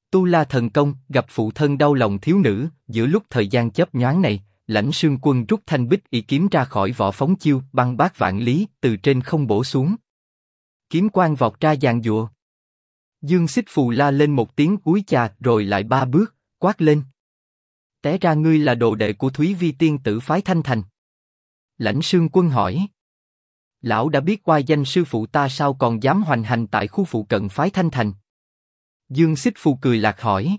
Tu La Thần Công gặp phụ thân đau lòng thiếu nữ. Giữa lúc thời gian chớp nhoáng này, Lãnh Sương Quân rút thanh bích y kiếm ra khỏi vỏ phóng chiêu, băng bát vạn lý từ trên không bổ xuống. Kiếm quang vọt ra giàn giụa. Dương Xích Phù la lên một tiếng úi chà, rồi lại 3 bước, quát lên: té ra ngươi là đồ đệ của Thúy Vi tiên tử phái Thanh Thành. Lãnh Sương Quân hỏi: lão đã biết oai danh sư phụ ta sao còn dám hoành hành tại khu phụ cận phái Thanh Thành? Dương Xích Phù cười lạc hỏi: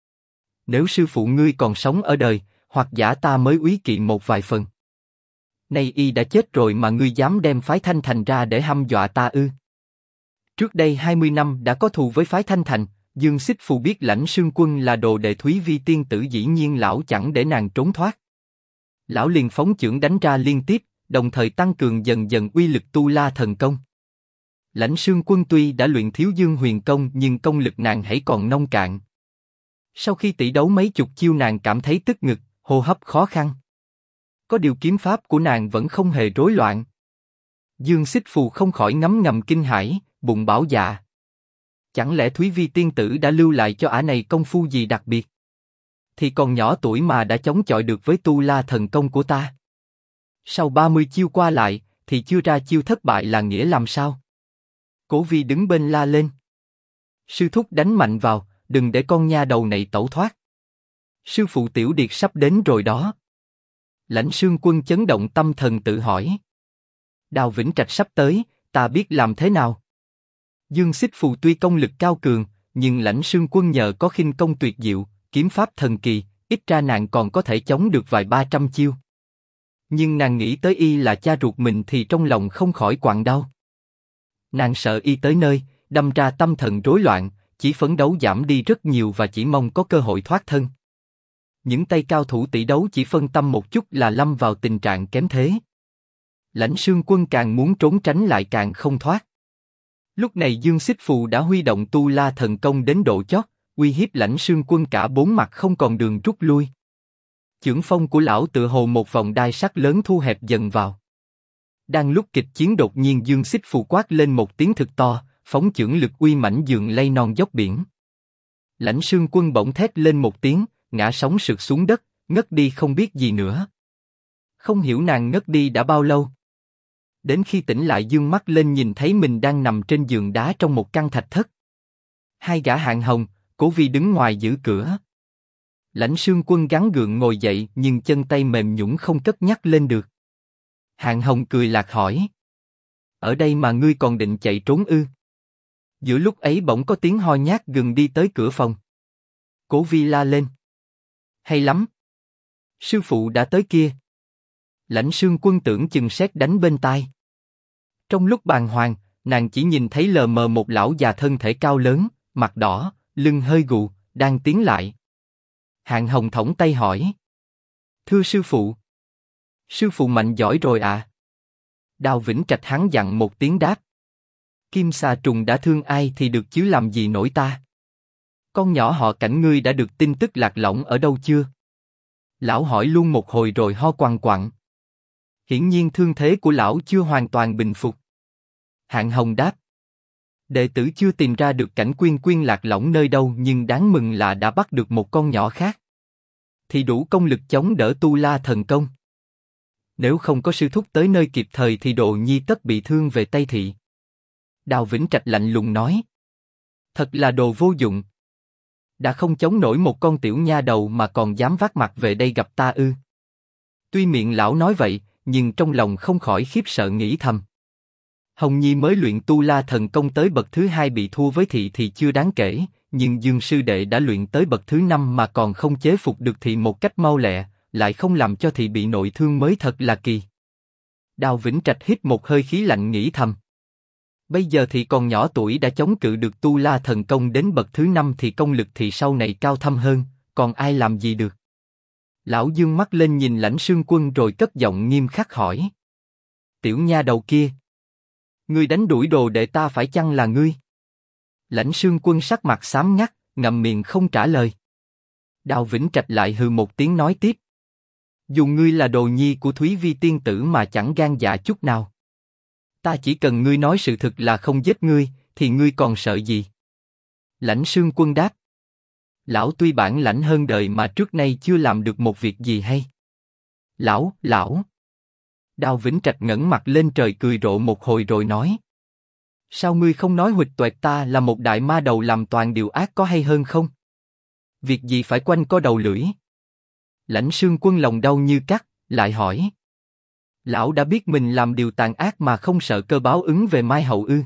nếu sư phụ ngươi còn sống ở đời, hoặc giả ta mới úy kỵ một vài phần. Nay y đã chết rồi mà ngươi dám đem phái Thanh Thành ra để hăm dọa ta ư? Trước đây 20 năm đã có thù với phái Thanh Thành. Dương Xích Phù biết Lãnh Sương Quân là đồ đệ Thúy Vi tiên tử, dĩ nhiên lão chẳng để nàng trốn thoát. Lão liền phóng chưởng đánh ra liên tiếp, đồng thời tăng cường dần dần uy lực Tu La Thần Công. Lãnh Sương Quân tuy đã luyện Thiếu Dương Huyền Công nhưng công lực nàng hãy còn nông cạn. Sau khi tỷ đấu mấy chục chiêu nàng cảm thấy tức ngực, hô hấp khó khăn. Có điều kiếm pháp của nàng vẫn không hề rối loạn. Dương Xích Phù không khỏi ngấm ngầm kinh hãi, bụng bảo dạ: chẳng lẽ Thúy Vi tiên tử đã lưu lại cho ả này công phu gì đặc biệt? Thì còn nhỏ tuổi mà đã chống chọi được với Tu La Thần Công của ta. Sau 30 chiêu qua lại, thì chưa ra chiêu thất bại là nghĩa làm sao? Cố Vi đứng bên la lên: sư thúc đánh mạnh vào, đừng để con nha đầu này tẩu thoát. Sư phụ Tiểu Điệt sắp đến rồi đó. Lãnh Sương Quân chấn động tâm thần tự hỏi: Đào Vĩnh Trạch sắp tới, ta biết làm thế nào? Dương Xích Phù tuy công lực cao cường, nhưng Lãnh Sương Quân nhờ có khinh công tuyệt diệu, kiếm pháp thần kỳ, ít ra nàng còn có thể chống được vài 300 chiêu. Nhưng nàng nghĩ tới y là cha ruột mình thì trong lòng không khỏi quặn đau. Nàng sợ y tới nơi, đâm ra tâm thần rối loạn, chỉ phấn đấu giảm đi rất nhiều và chỉ mong có cơ hội thoát thân. Những tay cao thủ tỷ đấu chỉ phân tâm một chút là lâm vào tình trạng kém thế. Lãnh Sương Quân càng muốn trốn tránh lại càng không thoát. Lúc này Dương Xích Phù đã huy động Tu La Thần Công đến độ chót, uy hiếp Lãnh Sương Quân cả 4 mặt không còn đường rút lui. Chưởng phong của lão tựa hồ một vòng đai sắt lớn thu hẹp dần vào. Đang lúc kịch chiến đột nhiên Dương Xích Phù quát lên một tiếng thực to, phóng chưởng lực uy mãnh dường lay non dốc biển. Lãnh Sương Quân bỗng thét lên một tiếng, ngã sóng sượt xuống đất, ngất đi không biết gì nữa. Không hiểu nàng ngất đi đã bao lâu. Đến khi tỉnh lại dương mắt lên nhìn thấy mình đang nằm trên giường đá trong một căn thạch thất. Hai gã hạng hồng, Cố Vi đứng ngoài giữ cửa. Lãnh Sương Quân gắng gượng ngồi dậy nhưng chân tay mềm nhũn không cất nhắc lên được. Hạng hồng cười lạc hỏi: ở đây mà ngươi còn định chạy trốn ư? Giữa lúc ấy bỗng có tiếng ho nhát gừng đi tới cửa phòng. Cố Vi la lên: hay lắm! Sư phụ đã tới kia. Lãnh Sương Quân tưởng chừng sét đánh bên tai. Trong lúc bàng hoàng, nàng chỉ nhìn thấy lờ mờ một lão già thân thể cao lớn, mặt đỏ, lưng hơi gù, đang tiến lại. Hạng hồng thõng tay hỏi: thưa sư phụ. Sư phụ mạnh giỏi rồi à? Đào Vĩnh Trạch hắn dặn một tiếng đáp: Kim xà trùng đã thương ai thì được chứ làm gì nổi ta. Con nhỏ họ Cảnh ngươi đã được tin tức lạc lõng ở đâu chưa? Lão hỏi luôn một hồi rồi ho quằn quặn. Hiển nhiên thương thế của lão chưa hoàn toàn bình phục. Hạng hồng đáp: đệ tử chưa tìm ra được Cảnh Quyên Quyên lạc lõng nơi đâu, nhưng đáng mừng là đã bắt được một con nhỏ khác. Thì đủ công lực chống đỡ Tu La Thần Công. Nếu không có sư thúc tới nơi kịp thời thì Đồ Nhi tất bị thương về Tây Thị. Đào Vĩnh Trạch lạnh lùng nói: thật là đồ vô dụng. Đã không chống nổi một con tiểu nha đầu mà còn dám vác mặt về đây gặp ta ư? Tuy miệng lão nói vậy, nhưng trong lòng không khỏi khiếp sợ nghĩ thầm. Hồng Nhi mới luyện Tu La Thần Công tới bậc thứ 2 bị thua với Thị thì chưa đáng kể, nhưng Dương sư đệ đã luyện tới bậc thứ 5 mà còn không chế phục được Thị một cách mau lẹ, lại không làm cho Thị bị nội thương mới thật là kỳ. Đào Vĩnh Trạch hít một hơi khí lạnh nghĩ thầm. Bây giờ Thị còn nhỏ tuổi đã chống cự được Tu La Thần Công đến bậc thứ 5 thì công lực Thị sau này cao thâm hơn, còn ai làm gì được? Lão dương mắt lên nhìn Lãnh Sương Quân rồi cất giọng nghiêm khắc hỏi: tiểu nha đầu kia, ngươi đánh đuổi đồ đệ ta phải chăng là ngươi? Lãnh Sương Quân sắc mặt xám ngắt, ngậm miệng không trả lời. Đào Vĩnh Trạch lại hừ một tiếng nói tiếp: dù ngươi là đồ nhi của Thúy Vi tiên tử mà chẳng gan dạ chút nào. Ta chỉ cần ngươi nói sự thực là không giết ngươi, thì ngươi còn sợ gì? Lãnh Sương Quân đáp: Lão tuy bản lãnh hơn đời mà trước nay chưa làm được một việc gì hay. Lão. Đào Vĩnh Trạch ngẩng mặt lên trời cười rộ một hồi rồi nói. Sao ngươi không nói huỵch toẹt ta là một đại ma đầu làm toàn điều ác có hay hơn không? Việc gì phải quanh co đầu lưỡi? Lãnh Sương Quân lòng đau như cắt, lại hỏi. Lão đã biết mình làm điều tàn ác mà không sợ cơ báo ứng về mai hậu ư?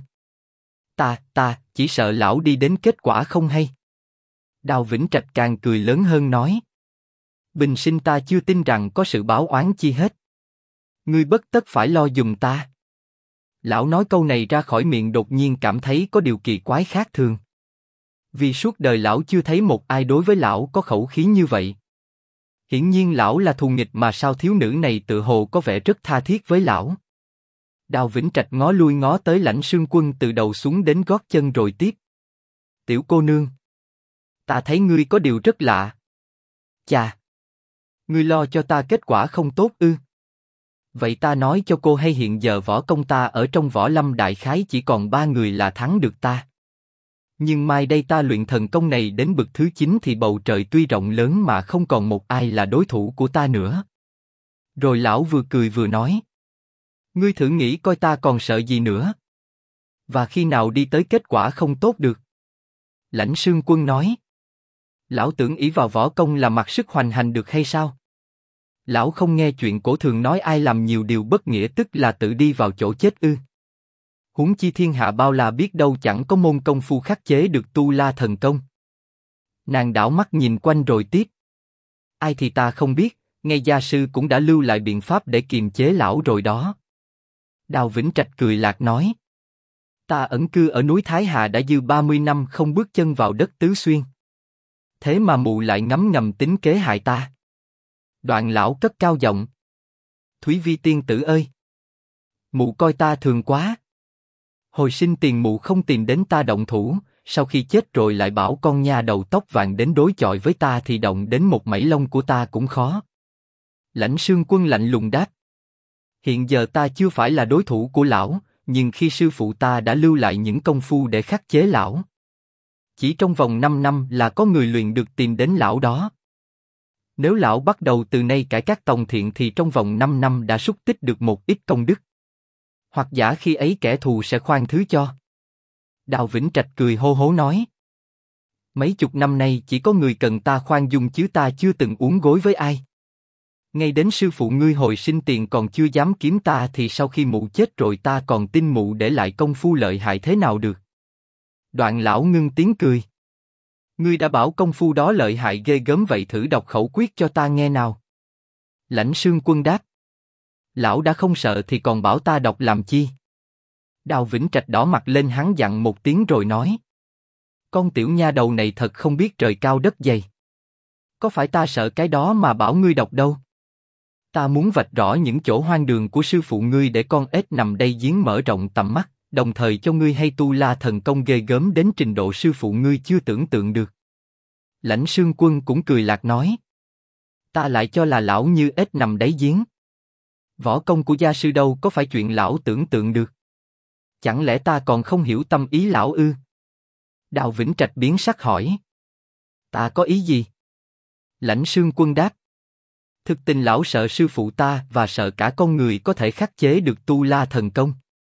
Ta chỉ sợ lão đi đến kết quả không hay. Đào Vĩnh Trạch càng cười lớn hơn nói. Bình sinh ta chưa tin rằng có sự báo oán chi hết. Ngươi bất tất phải lo giùm ta. Lão nói câu này ra khỏi miệng đột nhiên cảm thấy có điều kỳ quái khác thường. Vì suốt đời lão chưa thấy một ai đối với lão có khẩu khí như vậy. Hiển nhiên lão là thù nghịch mà sao thiếu nữ này tự hồ có vẻ rất tha thiết với lão. Đào Vĩnh Trạch ngó lui ngó tới Lãnh Sương Quân từ đầu xuống đến gót chân rồi tiếp. Tiểu cô nương. Ta thấy ngươi có điều rất lạ. Chà. Ngươi lo cho ta kết quả không tốt ư? Vậy ta nói cho cô hay hiện giờ võ công ta ở trong võ lâm đại khái chỉ còn 3 người là thắng được ta. Nhưng mai đây ta luyện thần công này đến bậc thứ 9 thì bầu trời tuy rộng lớn mà không còn một ai là đối thủ của ta nữa. Rồi lão vừa cười vừa nói. Ngươi thử nghĩ coi ta còn sợ gì nữa. Và khi nào đi tới kết quả không tốt được? Lãnh Sương Quân nói. Lão tưởng ỷ vào võ công là mặc sức hoành hành được hay sao? Lão không nghe chuyện cổ thường nói ai làm nhiều điều bất nghĩa tức là tự đi vào chỗ chết ư? Huống chi thiên hạ bao la biết đâu chẳng có môn công phu khắc chế được tu la thần công. Nàng đảo mắt nhìn quanh rồi tiếp. Ai thì ta không biết, ngay gia sư cũng đã lưu lại biện pháp để kiềm chế lão rồi đó. Đào Vĩnh Trạch cười lạc nói. Ta ẩn cư ở núi Thái Hà đã dư 30 năm không bước chân vào đất Tứ Xuyên. Thế mà mụ lại ngấm ngầm tính kế hại ta. Đoạn lão cất cao giọng. Thúy Vi tiên tử ơi! Mụ coi ta thường quá. Hồi sinh tiền mụ không tìm đến ta động thủ, sau khi chết rồi lại bảo con nha đầu tóc vàng đến đối chọi với ta thì động đến một mảy lông của ta cũng khó. Lãnh Sương Quân lạnh lùng đáp. Hiện giờ ta chưa phải là đối thủ của lão, nhưng khi sư phụ ta đã lưu lại những công phu để khắc chế lão. Chỉ trong vòng 5 năm là có người luyện được tìm đến lão đó. Nếu lão bắt đầu từ nay cải các tòng thiện thì trong vòng 5 năm đã súc tích được một ít công đức. Hoặc giả khi ấy kẻ thù sẽ khoan thứ cho. Đào Vĩnh Trạch cười hô hố nói. Mấy chục năm nay chỉ có người cần ta khoan dung chứ ta chưa từng uốn gối với ai. Ngay đến sư phụ ngươi hồi sinh tiền còn chưa dám kiếm ta thì sau khi mụ chết rồi ta còn tin mụ để lại công phu lợi hại thế nào được. Đoạn lão ngưng tiếng cười. Ngươi đã bảo công phu đó lợi hại ghê gớm vậy thử đọc khẩu quyết cho ta nghe nào. Lãnh Sương Quân đáp. Lão đã không sợ thì còn bảo ta đọc làm chi? Đào Vĩnh Trạch đỏ mặt lên hắn dặn một tiếng rồi nói. Con tiểu nha đầu này thật không biết trời cao đất dày. Có phải ta sợ cái đó mà bảo ngươi đọc đâu. Ta muốn vạch rõ những chỗ hoang đường của sư phụ ngươi để con ếch nằm đây giếng mở rộng tầm mắt, đồng thời cho ngươi hay tu la thần công ghê gớm đến trình độ sư phụ ngươi chưa tưởng tượng được. Lãnh Sương Quân cũng cười lạc nói. Ta lại cho là lão như ếch nằm đáy giếng. Võ công của gia sư đâu có phải chuyện lão tưởng tượng được. Chẳng lẽ ta còn không hiểu tâm ý lão ư? Đào Vĩnh Trạch biến sắc hỏi. Ta có ý gì? Lãnh Sương Quân đáp. Thực tình lão sợ sư phụ ta và sợ cả con người có thể khắc chế được tu la thần công.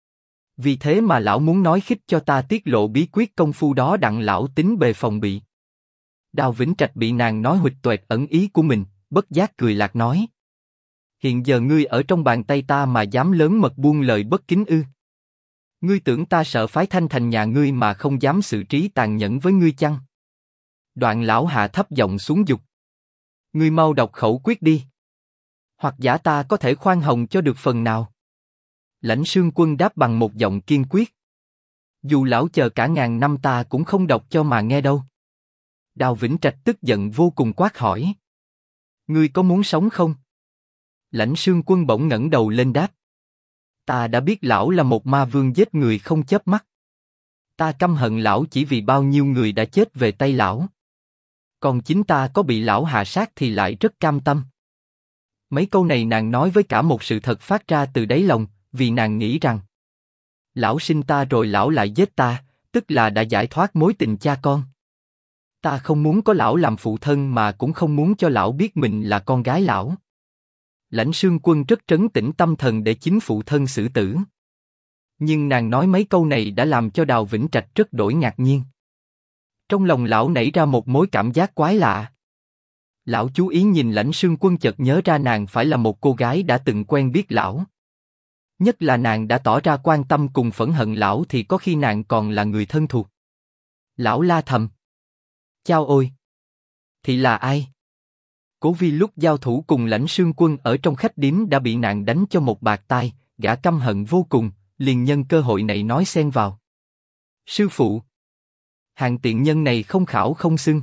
Vì thế mà lão muốn nói khích cho ta tiết lộ bí quyết công phu đó đặng lão tính bề phòng bị. Đào Vĩnh Trạch bị nàng nói huỵch toẹt ẩn ý của mình, bất giác cười lạc nói. Hiện giờ ngươi ở trong bàn tay ta mà dám lớn mật buông lời bất kính ư? Ngươi tưởng ta sợ phái Thanh thành nhà ngươi mà không dám xử trí tàn nhẫn với ngươi chăng? Đoạn lão hạ thấp giọng xuống giục. Ngươi mau đọc khẩu quyết đi. Hoặc giả ta có thể khoan hồng cho được phần nào. Lãnh Sương Quân đáp bằng một giọng kiên quyết. Dù lão chờ cả ngàn năm ta cũng không đọc cho mà nghe đâu. Đào Vĩnh Trạch tức giận vô cùng quát hỏi. Ngươi có muốn sống không? Lãnh Sương Quân bỗng ngẩng đầu lên đáp. Ta đã biết lão là một ma vương giết người không chớp mắt. Ta căm hận lão chỉ vì bao nhiêu người đã chết về tay lão. Còn chính ta có bị lão hạ sát thì lại rất cam tâm. Mấy câu này nàng nói với cả một sự thật phát ra từ đáy lòng, vì nàng nghĩ rằng lão sinh ta rồi lão lại giết ta, tức là đã giải thoát mối tình cha con. Ta không muốn có lão làm phụ thân mà cũng không muốn cho lão biết mình là con gái lão. Lãnh Sương Quân rất trấn tĩnh tâm thần để chính phụ thân xử tử. Nhưng nàng nói mấy câu này đã làm cho Đào Vĩnh Trạch rất đổi ngạc nhiên. Trong lòng lão nảy ra một mối cảm giác quái lạ. Lão chú ý nhìn Lãnh Sương Quân chợt nhớ ra nàng phải là một cô gái đã từng quen biết lão. Nhất là nàng đã tỏ ra quan tâm cùng phẫn hận lão thì có khi nàng còn là người thân thuộc. Lão la thầm. Chao ôi! Thì là ai? Cố Vi lúc giao thủ cùng Lãnh Sương Quân ở trong khách điếm đã bị nàng đánh cho một bạt tai, gã căm hận vô cùng, liền nhân cơ hội này nói xen vào. Sư phụ! Hàng tiện nhân này không khảo không xưng.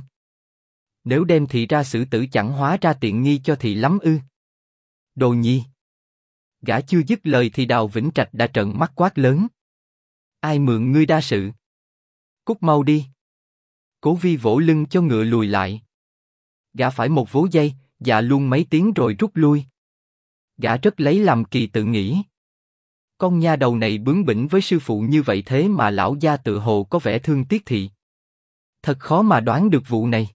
Nếu đem thị ra xử tử chẳng hóa ra tiện nghi cho thị lắm ư? Đồ nhi! Gã chưa dứt lời thì Đào Vĩnh Trạch đã trợn mắt quát lớn. Ai mượn ngươi đa sự? Cút mau đi! Cố Vi vỗ lưng cho ngựa lùi lại. Gã phải một vố dây, dạ luôn mấy tiếng rồi rút lui. Gã rất lấy làm kỳ tự nghĩ. Con nha đầu này bướng bỉnh với sư phụ như vậy thế mà lão gia tự hồ có vẻ thương tiếc thị. Thật khó mà đoán được vụ này.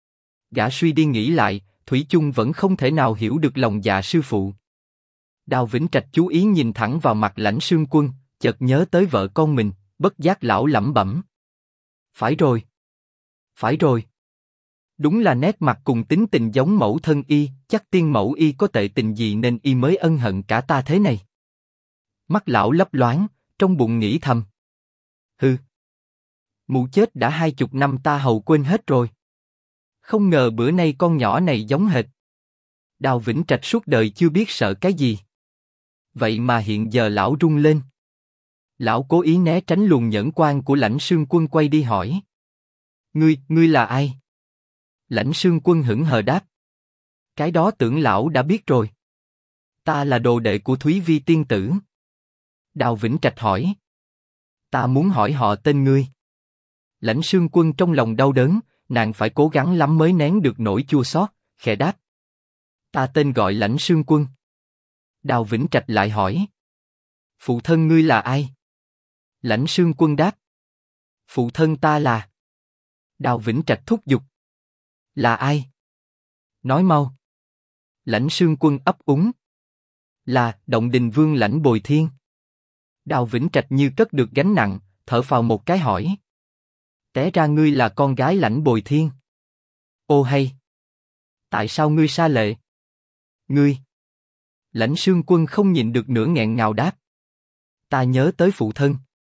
Gã suy đi nghĩ lại, thủy chung vẫn không thể nào hiểu được lòng dạ sư phụ. Đào Vĩnh Trạch chú ý nhìn thẳng vào mặt Lãnh Sương Quân, chợt nhớ tới vợ con mình, bất giác lão lẩm bẩm. Phải rồi. Phải rồi. Đúng là nét mặt cùng tính tình giống mẫu thân y, chắc tiên mẫu y có tệ tình gì nên y mới ân hận cả ta thế này. Mắt lão lấp loáng, trong bụng nghĩ thầm. Hừ. Mụ chết đã 20 năm ta hầu quên hết rồi. Không ngờ bữa nay con nhỏ này giống hệt. Đào Vĩnh Trạch suốt đời chưa biết sợ cái gì. Vậy mà hiện giờ lão run lên. Lão cố ý né tránh luồng nhẫn quan của Lãnh Sương Quân quay đi hỏi. Ngươi là ai? Lãnh Sương Quân hững hờ đáp. Cái đó tưởng lão đã biết rồi. Ta là đồ đệ của Thúy Vi tiên tử. Đào Vĩnh Trạch hỏi. Ta muốn hỏi họ tên ngươi. Lãnh Sương Quân trong lòng đau đớn, nàng phải cố gắng lắm mới nén được nỗi chua xót, khẽ đáp. Ta tên gọi Lãnh Sương Quân. Đào Vĩnh Trạch lại hỏi. Phụ thân ngươi là ai? Lãnh Sương Quân đáp. Phụ thân ta là... Đào Vĩnh Trạch thúc giục. Là ai? Nói mau. Lãnh Sương Quân ấp úng. Là Động Đình Vương Lãnh Bồi Thiên. Đào Vĩnh Trạch như cất được gánh nặng, thở phào một cái hỏi. Té ra ngươi là con gái Lãnh Bồi Thiên. Ô hay. Tại sao ngươi sa lệ? Ngươi. Lãnh Sương Quân không nhịn được nữa nghẹn ngào đáp. Ta nhớ tới phụ thân.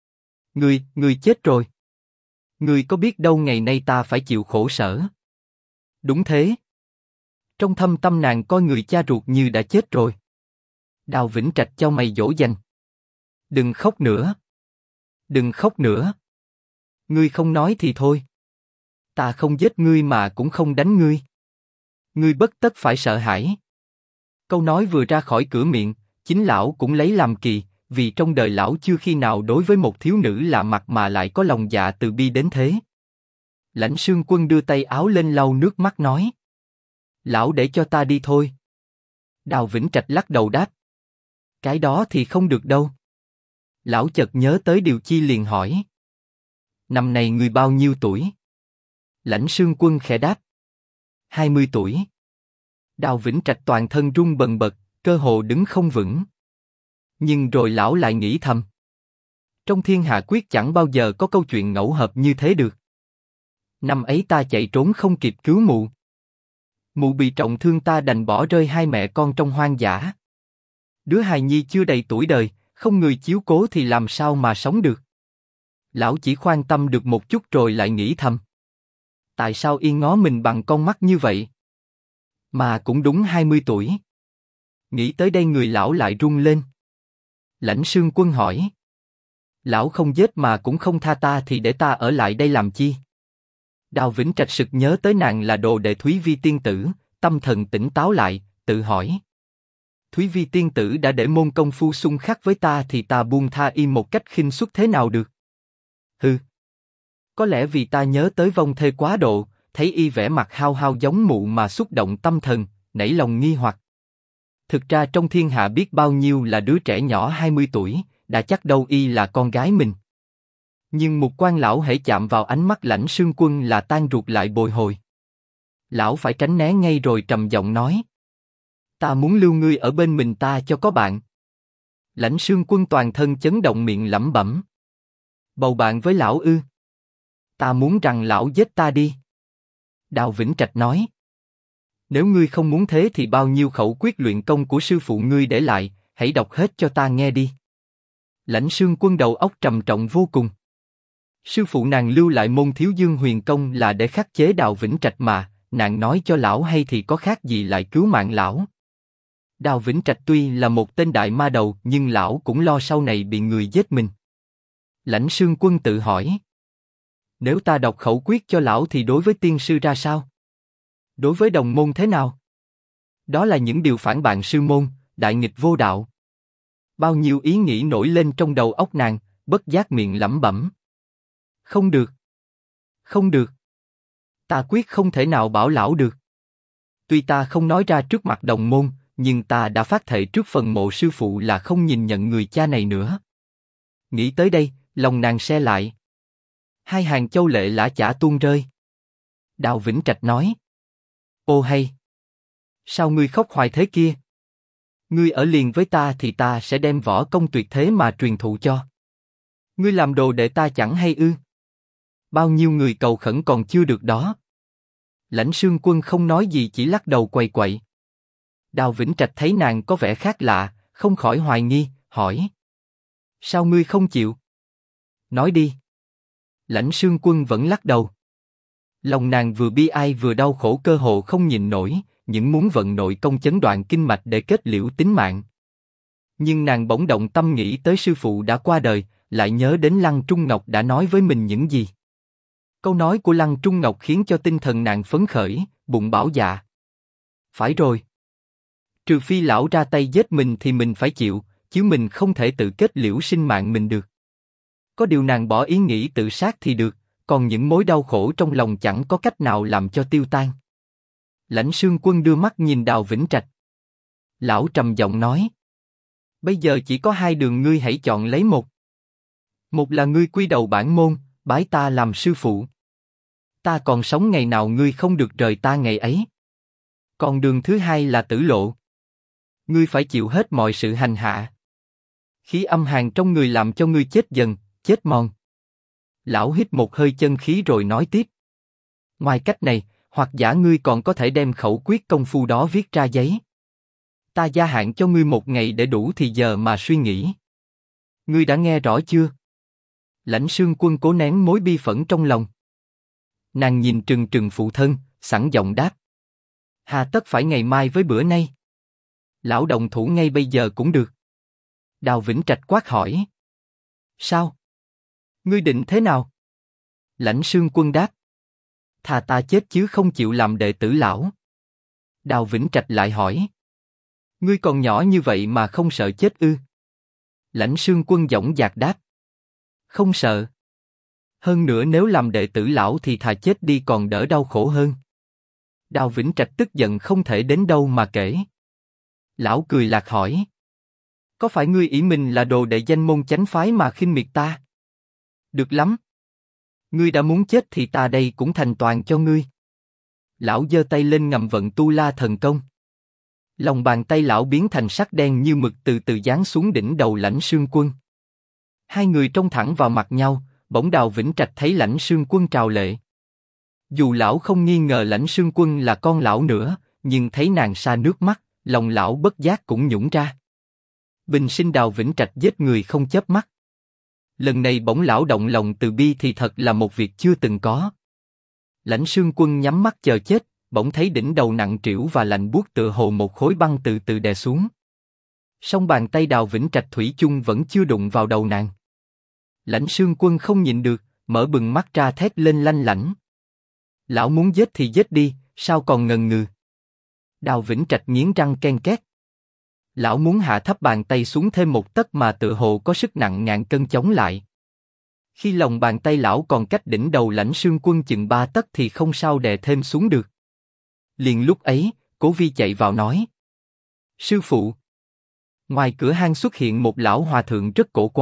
Ngươi chết rồi. Ngươi có biết đâu ngày nay ta phải chịu khổ sở. Đúng thế. Trong thâm tâm nàng coi người cha ruột như đã chết rồi. Đào Vĩnh Trạch cho mày dỗ dành. Đừng khóc nữa. Đừng khóc nữa. Ngươi không nói thì thôi. Ta không giết ngươi mà cũng không đánh ngươi. Ngươi bất tất phải sợ hãi. Câu nói vừa ra khỏi cửa miệng, chính lão cũng lấy làm kỳ, vì trong đời lão chưa khi nào đối với một thiếu nữ lạ mặt mà lại có lòng dạ từ bi đến thế. Lãnh Sương Quân đưa tay áo lên lau nước mắt nói. Lão để cho ta đi thôi. Đào Vĩnh Trạch lắc đầu đáp. Cái đó thì không được đâu. Lão chợt nhớ tới điều chi liền hỏi. Năm nay ngươi bao nhiêu tuổi? Lãnh Sương Quân khẽ đáp. 20 tuổi. Đào Vĩnh Trạch toàn thân run bần bật, cơ hồ đứng không vững. Nhưng rồi lão lại nghĩ thầm. Trong thiên hạ quyết chẳng bao giờ có câu chuyện ngẫu hợp như thế được. Năm ấy ta chạy trốn không kịp cứu mụ. Mụ bị trọng thương ta đành bỏ rơi hai mẹ con trong hoang dã. Đứa hài nhi chưa đầy tuổi đời, không người chiếu cố thì làm sao mà sống được. Lão chỉ khoan tâm được một chút rồi lại nghĩ thầm. Tại sao y ngó mình bằng con mắt như vậy? Mà cũng đúng 20 tuổi. Nghĩ tới đây người lão lại run lên. Lãnh Sương Quân hỏi. Lão không giết mà cũng không tha ta thì để ta ở lại đây làm chi? Đào Vĩnh Trạch sực nhớ tới nàng là đồ đệ Thúy Vi tiên tử, tâm thần tỉnh táo lại, tự hỏi. Thúy Vi tiên tử đã để môn công phu xung khắc với ta thì ta buông tha y một cách khinh suất thế nào được? Hừ. Có lẽ vì ta nhớ tới vong thê quá độ, thấy y vẻ mặt hao hao giống mụ mà xúc động tâm thần, nảy lòng nghi hoặc. Thực ra trong thiên hạ biết bao nhiêu là đứa trẻ nhỏ 20 tuổi, đã chắc đâu y là con gái mình. Nhưng Mục Quan lão hễ chạm vào ánh mắt Lãnh Sương Quân là tan ruột lại bồi hồi. Lão phải tránh né ngay rồi trầm giọng nói: ta muốn lưu ngươi ở bên mình ta cho có bạn. Lãnh Sương Quân toàn thân chấn động, miệng lẩm bẩm: bầu bạn với lão ư? Ta muốn rằng lão giết ta đi. Đào Vĩnh Trạch nói: nếu ngươi không muốn thế thì bao nhiêu khẩu quyết luyện công của sư phụ ngươi để lại, hãy đọc hết cho ta nghe đi. Lãnh Sương Quân đầu óc trầm trọng vô cùng. Sư phụ nàng lưu lại môn Thiếu Dương Huyền Công là để khắc chế Đào Vĩnh Trạch mà, nàng nói cho lão hay thì có khác gì lại cứu mạng lão. Đào Vĩnh Trạch tuy là một tên đại ma đầu nhưng lão cũng lo sau này bị người giết mình. Lãnh Sương Quân tự hỏi: nếu ta đọc khẩu quyết cho lão thì đối với tiên sư ra sao? Đối với đồng môn thế nào? Đó là những điều phản bạn sư môn, đại nghịch vô đạo. Bao nhiêu ý nghĩ nổi lên trong đầu óc nàng, bất giác miệng lẩm bẩm: không được, không được. Ta quyết không thể nào bảo lão được. Tuy ta không nói ra trước mặt đồng môn, nhưng ta đã phát thệ trước phần mộ sư phụ là không nhìn nhận người cha này nữa. Nghĩ tới đây, lòng nàng se lại. Hai hàng châu lệ lã chả tuôn rơi. Đào Vĩnh Trạch nói: ô hay! Sao ngươi khóc hoài thế kia? Ngươi ở liền với ta thì ta sẽ đem võ công tuyệt thế mà truyền thụ cho. Ngươi làm đồ đệ ta chẳng hay ư? Bao nhiêu người cầu khẩn còn chưa được đó. Lãnh Sương Quân không nói gì, chỉ lắc đầu quậy quậy. Đào Vĩnh Trạch thấy nàng có vẻ khác lạ, không khỏi hoài nghi, hỏi: sao ngươi không chịu? Nói đi. Lãnh Sương Quân vẫn lắc đầu. Lòng nàng vừa bi ai vừa đau khổ, cơ hồ không nhìn nổi, những muốn vận nội công chấn đoạn kinh mạch để kết liễu tính mạng. Nhưng nàng bỗng động tâm nghĩ tới sư phụ đã qua đời, lại nhớ đến Lăng Trung Ngọc đã nói với mình những gì. Câu nói của Lăng Trung Ngọc khiến cho tinh thần nàng phấn khởi, bụng bảo dạ. Phải rồi. Trừ phi lão ra tay giết mình thì mình phải chịu, chứ mình không thể tự kết liễu sinh mạng mình được. Có điều nàng bỏ ý nghĩ tự sát thì được, còn những mối đau khổ trong lòng chẳng có cách nào làm cho tiêu tan. Lãnh Sương Quân đưa mắt nhìn Đào Vĩnh Trạch. Lão trầm giọng nói: bây giờ chỉ có hai đường, ngươi hãy chọn lấy một. Một là ngươi quy đầu bản môn, bái ta làm sư phụ. Ta còn sống ngày nào ngươi không được rời ta ngày ấy. Còn đường thứ hai là tử lộ. Ngươi phải chịu hết mọi sự hành hạ. Khí âm hàn trong người làm cho ngươi chết dần, chết mòn. Lão hít một hơi chân khí rồi nói tiếp: ngoài cách này, hoặc giả ngươi còn có thể đem khẩu quyết công phu đó viết ra giấy. Ta gia hạn cho ngươi 1 ngày để đủ thì giờ mà suy nghĩ. Ngươi đã nghe rõ chưa? Lãnh Sương Quân cố nén mối bi phẫn trong lòng. Nàng nhìn trừng trừng phụ thân, sẵn giọng đáp: hà tất phải ngày mai với bữa nay? Lão động thủ ngay bây giờ cũng được. Đào Vĩnh Trạch quát hỏi: sao? Ngươi định thế nào? Lãnh Sương Quân đáp: thà ta chết chứ không chịu làm đệ tử lão. Đào Vĩnh Trạch lại hỏi: ngươi còn nhỏ như vậy mà không sợ chết ư? Lãnh Sương Quân dõng dạc đáp: không sợ. Hơn nữa nếu làm đệ tử lão thì thà chết đi còn đỡ đau khổ hơn. Đào Vĩnh Trạch tức giận không thể đến đâu mà kể. Lão cười lạc hỏi: có phải ngươi ỷ mình là đồ đệ danh môn chánh phái mà khinh miệt ta? Được lắm. Ngươi đã muốn chết thì ta đây cũng thành toàn cho ngươi. Lão giơ tay lên ngầm vận Tu La thần công. Lòng bàn tay lão biến thành sắc đen như mực, từ từ giáng xuống đỉnh đầu Lãnh Sương Quân. Hai người trông thẳng vào mặt nhau, bỗng Đào Vĩnh Trạch thấy Lãnh Sương Quân trào lệ. Dù lão không nghi ngờ Lãnh Sương Quân là con lão nữa, nhưng thấy nàng sa nước mắt, lòng lão bất giác cũng nhũn ra. Bình sinh Đào Vĩnh Trạch giết người không chớp mắt. Lần này bỗng lão động lòng từ bi thì thật là một việc chưa từng có. Lãnh Sương Quân nhắm mắt chờ chết, bỗng thấy đỉnh đầu nặng trĩu và lạnh buốt tựa hồ một khối băng từ từ đè xuống. Song bàn tay Đào Vĩnh Trạch thủy chung vẫn chưa đụng vào đầu nàng. Lãnh Sương Quân không nhịn được, mở bừng mắt ra thét lên lanh lảnh: lão muốn giết thì giết đi, sao còn ngần ngừ? Đào Vĩnh Trạch nghiến răng ken két. Lão muốn hạ thấp bàn tay xuống thêm một tấc mà tựa hồ có sức nặng ngàn cân chống lại. Khi lòng bàn tay lão còn cách đỉnh đầu Lãnh Sương Quân chừng 3 tấc thì không sao đè thêm xuống được. Liền lúc ấy, Cố Vi chạy vào nói: sư phụ. Ngoài cửa hang xuất hiện một lão hòa thượng rất cổ quái,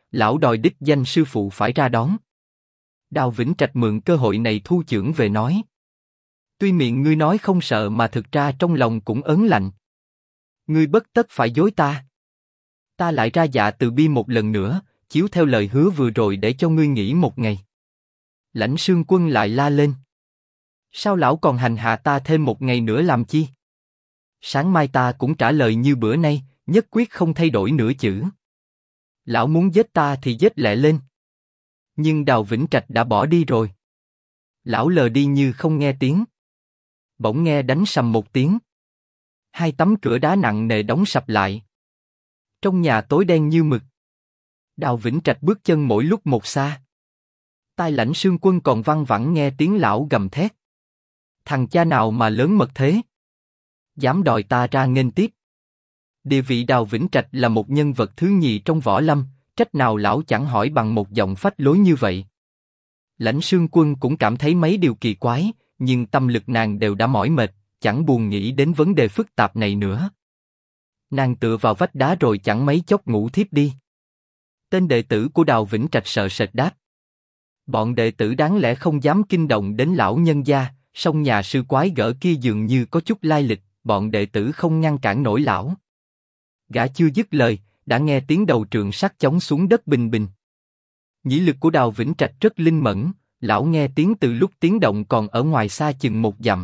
Lão đòi đích danh sư phụ phải ra đón. Đào Vĩnh Trạch mượn cơ hội này thu chưởng về nói. Tuy miệng ngươi nói không sợ mà thực ra trong lòng cũng ớn lạnh. Ngươi bất tất phải dối ta. Ta lại ra dạ từ bi một lần nữa, chiếu theo lời hứa vừa rồi để cho ngươi nghỉ một ngày. Lãnh Sương Quân lại la lên. Sao lão còn hành hạ ta thêm một ngày nữa làm chi? Sáng mai ta cũng trả lời như bữa nay, nhất quyết không thay đổi nửa chữ. Lão muốn giết ta thì giết lẹ lên. Nhưng Đào Vĩnh Trạch đã bỏ đi rồi. Lão lờ đi như không nghe tiếng. Bỗng nghe đánh sầm một tiếng. Hai tấm cửa đá nặng nề đóng sập lại. Trong nhà tối đen như mực. Đào Vĩnh Trạch bước chân mỗi lúc một xa. Tai Lãnh Sương Quân còn văng vẳng nghe tiếng lão gầm thét. Thằng cha nào mà lớn mật thế? Dám đòi ta ra nghênh tiếp. Địa vị Đào Vĩnh Trạch là một nhân vật thứ nhì trong võ lâm, trách nào lão chẳng hỏi bằng một giọng phách lối như vậy. Lãnh Sương Quân cũng cảm thấy mấy điều kỳ quái, nhưng tâm lực nàng đều đã mỏi mệt, chẳng buồn nghĩ đến vấn đề phức tạp này nữa. Nàng tựa vào vách đá rồi chẳng mấy chốc ngủ thiếp đi. Tên đệ tử của Đào Vĩnh Trạch sợ sệt đáp. Bọn đệ tử đáng lẽ không dám kinh động đến lão nhân gia, song nhà sư quái gở kia dường như có chút lai lịch, bọn đệ tử không ngăn cản nổi lão. Gã chưa dứt lời, đã nghe tiếng đầu trượng sắt chống xuống đất bình bình. Nhĩ lực của Đào Vĩnh Trạch rất linh mẫn, lão nghe tiếng từ lúc tiếng động còn ở ngoài xa chừng một dặm.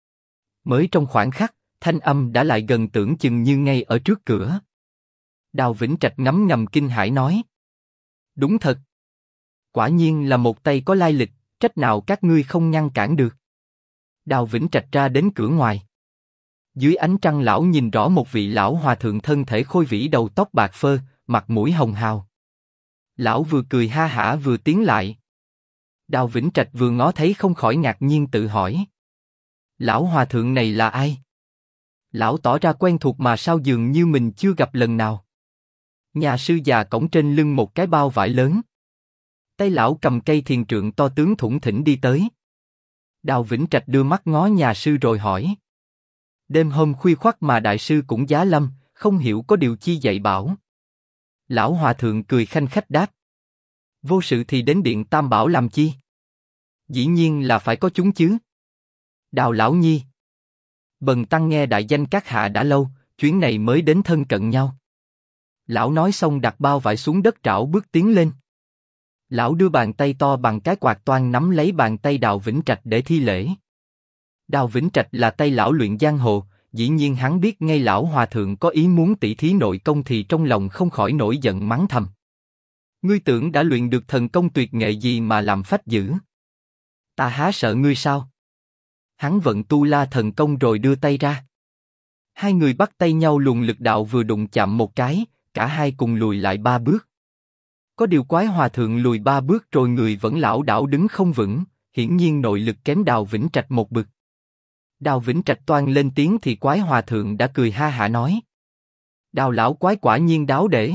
Mới trong khoảng khắc, thanh âm đã lại gần tưởng chừng như ngay ở trước cửa. Đào Vĩnh Trạch ngấm ngầm kinh hãi nói. Đúng thật. Quả nhiên là một tay có lai lịch, trách nào các ngươi không ngăn cản được. Đào Vĩnh Trạch ra đến cửa ngoài. Dưới ánh trăng lão nhìn rõ một vị lão hòa thượng thân thể khôi vĩ đầu tóc bạc phơ, mặt mũi hồng hào. Lão vừa cười ha hả vừa tiến lại. Đào Vĩnh Trạch vừa ngó thấy không khỏi ngạc nhiên tự hỏi. Lão hòa thượng này là ai? Lão tỏ ra quen thuộc mà sao dường như mình chưa gặp lần nào. Nhà sư già cõng trên lưng một cái bao vải lớn. Tay lão cầm cây thiền trượng to tướng thủng thỉnh đi tới. Đào Vĩnh Trạch đưa mắt ngó nhà sư rồi hỏi. Đêm hôm khuya khoắt mà đại sư cũng giá lâm, không hiểu có điều chi dạy bảo. Lão hòa thượng cười khanh khách đáp. Vô sự thì đến điện Tam Bảo làm chi? Dĩ nhiên là phải có chúng chứ. Đào lão nhi. Bần tăng nghe đại danh các hạ đã lâu, chuyến này mới đến thân cận nhau. Lão nói xong đặt bao vải xuống đất trảo bước tiến lên. Lão đưa bàn tay to bằng cái quạt toan nắm lấy bàn tay Đào Vĩnh Trạch để thi lễ. Đào Vĩnh Trạch là tay lão luyện giang hồ, dĩ nhiên hắn biết ngay lão hòa thượng có ý muốn tỉ thí nội công thì trong lòng không khỏi nổi giận mắng thầm. Ngươi tưởng đã luyện được thần công tuyệt nghệ gì mà làm phách dữ? Ta há sợ ngươi sao? Hắn vận tu la thần công rồi đưa tay ra. Hai người bắt tay nhau luồng lực đạo vừa đụng chạm một cái, cả hai cùng lùi lại 3 bước. Có điều quái hòa thượng lùi 3 bước rồi người vẫn lảo đảo đứng không vững, hiển nhiên nội lực kém Đào Vĩnh Trạch một bậc. Đào Vĩnh Trạch toan lên tiếng thì quái hòa thượng đã cười ha hả nói. Đào lão quái quả nhiên đáo để.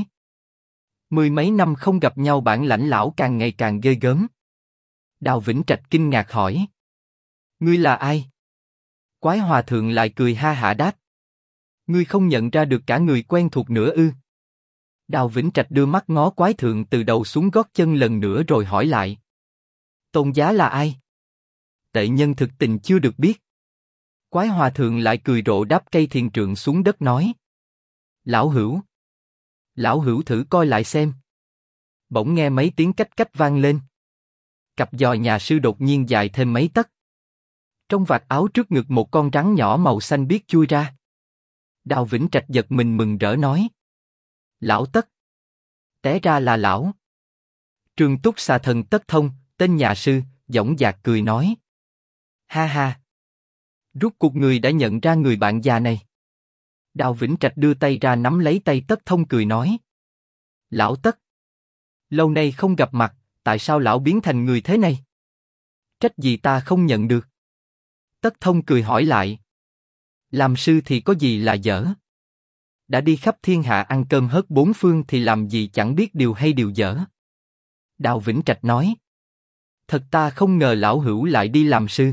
10 mấy năm không gặp nhau bản lãnh lão càng ngày càng ghê gớm. Đào Vĩnh Trạch kinh ngạc hỏi. Ngươi là ai? Quái hòa thượng lại cười ha hả đáp. Ngươi không nhận ra được cả người quen thuộc nữa ư? Đào Vĩnh Trạch đưa mắt ngó quái thượng từ đầu xuống gót chân lần nữa rồi hỏi lại. Tôn giá là ai? Tệ nhân thực tình chưa được biết. Quái hòa thượng lại cười rộ đáp cây thiền trượng xuống đất nói. Lão hữu. Lão hữu thử coi lại xem. Bỗng nghe mấy tiếng cách cách vang lên. Cặp giò nhà sư đột nhiên dài thêm mấy tấc. Trong vạt áo trước ngực một con rắn nhỏ màu xanh biếc chui ra. Đào Vĩnh Trạch giật mình mừng rỡ nói. Lão Tất. Té ra là lão. Trường Túc xà thần Tất Thông, tên nhà sư, dõng dạc cười nói. Ha ha. Rốt cuộc người đã nhận ra người bạn già này. Đào Vĩnh Trạch đưa tay ra nắm lấy tay Tất Thông cười nói. Lão Tất. Lâu nay không gặp mặt, tại sao lão biến thành người thế này? Trách gì ta không nhận được? Tất Thông cười hỏi lại. Làm sư thì có gì là dở? Đã đi khắp thiên hạ ăn cơm hớt bốn phương thì làm gì chẳng biết điều hay điều dở? Đào Vĩnh Trạch nói. Thật ta không ngờ lão hữu lại đi làm sư.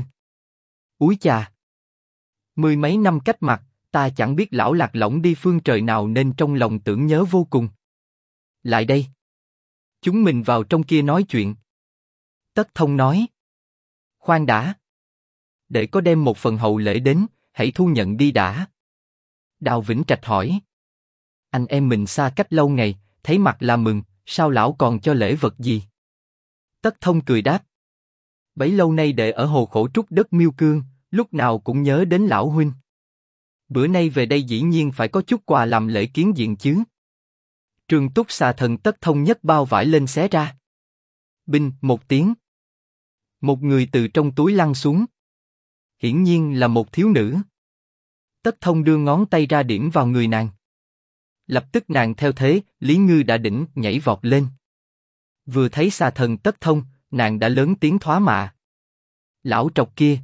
Úi chà! 10 mấy năm cách mặt, ta chẳng biết lão lạc lõng đi phương trời nào nên trong lòng tưởng nhớ vô cùng. Lại đây! Chúng mình vào trong kia nói chuyện. Tất Thông nói. Khoan đã. Để có đem một phần hậu lễ đến, hãy thu nhận đi đã. Đào Vĩnh Trạch hỏi. Anh em mình xa cách lâu ngày, thấy mặt là mừng, sao lão còn cho lễ vật gì? Tất Thông cười đáp. Bấy lâu nay đệ ở hồ khổ trút đất Miêu Cương, lúc nào cũng nhớ đến lão huynh. Bữa nay về đây dĩ nhiên phải có chút quà làm lễ kiến diện chứ. Trường Túc xà thần Tất Thông nhấc bao vải lên xé ra. Binh, một tiếng. Một người từ trong túi lăn xuống. Hiển nhiên là một thiếu nữ. Tất Thông đưa ngón tay ra điểm vào người nàng. Lập tức nàng theo thế, Lý Ngư đã đỉnh, nhảy vọt lên. Vừa thấy xà thần Tất Thông, nàng đã lớn tiếng thoá mạ. Lão trọc kia!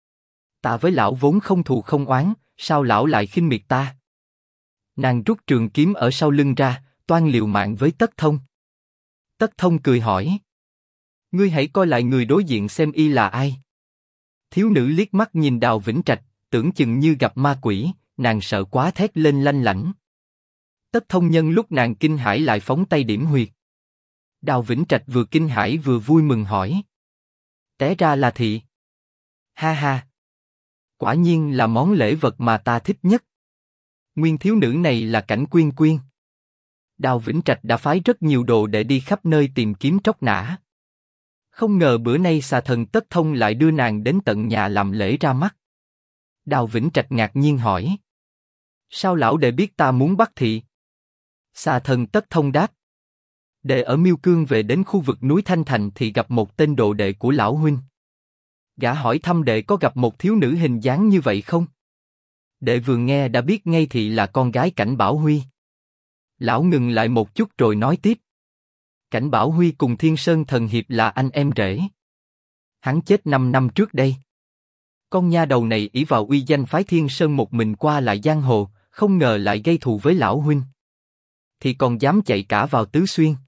Ta với lão vốn không thù không oán, sao lão lại khinh miệt ta? Nàng rút trường kiếm ở sau lưng ra, toan liều mạng với Tất Thông. Tất Thông cười hỏi. Ngươi hãy coi lại người đối diện xem y là ai. Thiếu nữ liếc mắt nhìn Đào Vĩnh Trạch, tưởng chừng như gặp ma quỷ, nàng sợ quá thét lên lanh lảnh. Tất Thông nhân lúc nàng kinh hãi lại phóng tay điểm huyệt. Đào Vĩnh Trạch vừa kinh hãi vừa vui mừng hỏi. Té ra là thị. Ha ha. Quả nhiên là món lễ vật mà ta thích nhất. Nguyên thiếu nữ này là Cảnh Quyên Quyên. Đào Vĩnh Trạch đã phái rất nhiều đồ để đi khắp nơi tìm kiếm tróc nã. Không ngờ bữa nay xà thần Tất Thông lại đưa nàng đến tận nhà làm lễ ra mắt. Đào Vĩnh Trạch ngạc nhiên hỏi. Sao lão đệ biết ta muốn bắt thị? Xà thần Tất Thông đáp. Đệ ở Miêu Cương về đến khu vực núi Thanh Thành thì gặp một tên đồ đệ của lão huynh. Gã hỏi thăm đệ có gặp một thiếu nữ hình dáng như vậy không? Đệ vừa nghe đã biết ngay thị là con gái Cảnh Bảo Huy. Lão ngừng lại một chút rồi nói tiếp. Cảnh Bảo Huy cùng Thiên Sơn Thần Hiệp là anh em rể. Hắn chết 5 năm trước đây. Con nha đầu này ỷ vào uy danh phái Thiên Sơn một mình qua lại giang hồ, không ngờ lại gây thù với lão huynh. Thì còn dám chạy cả vào Tứ Xuyên.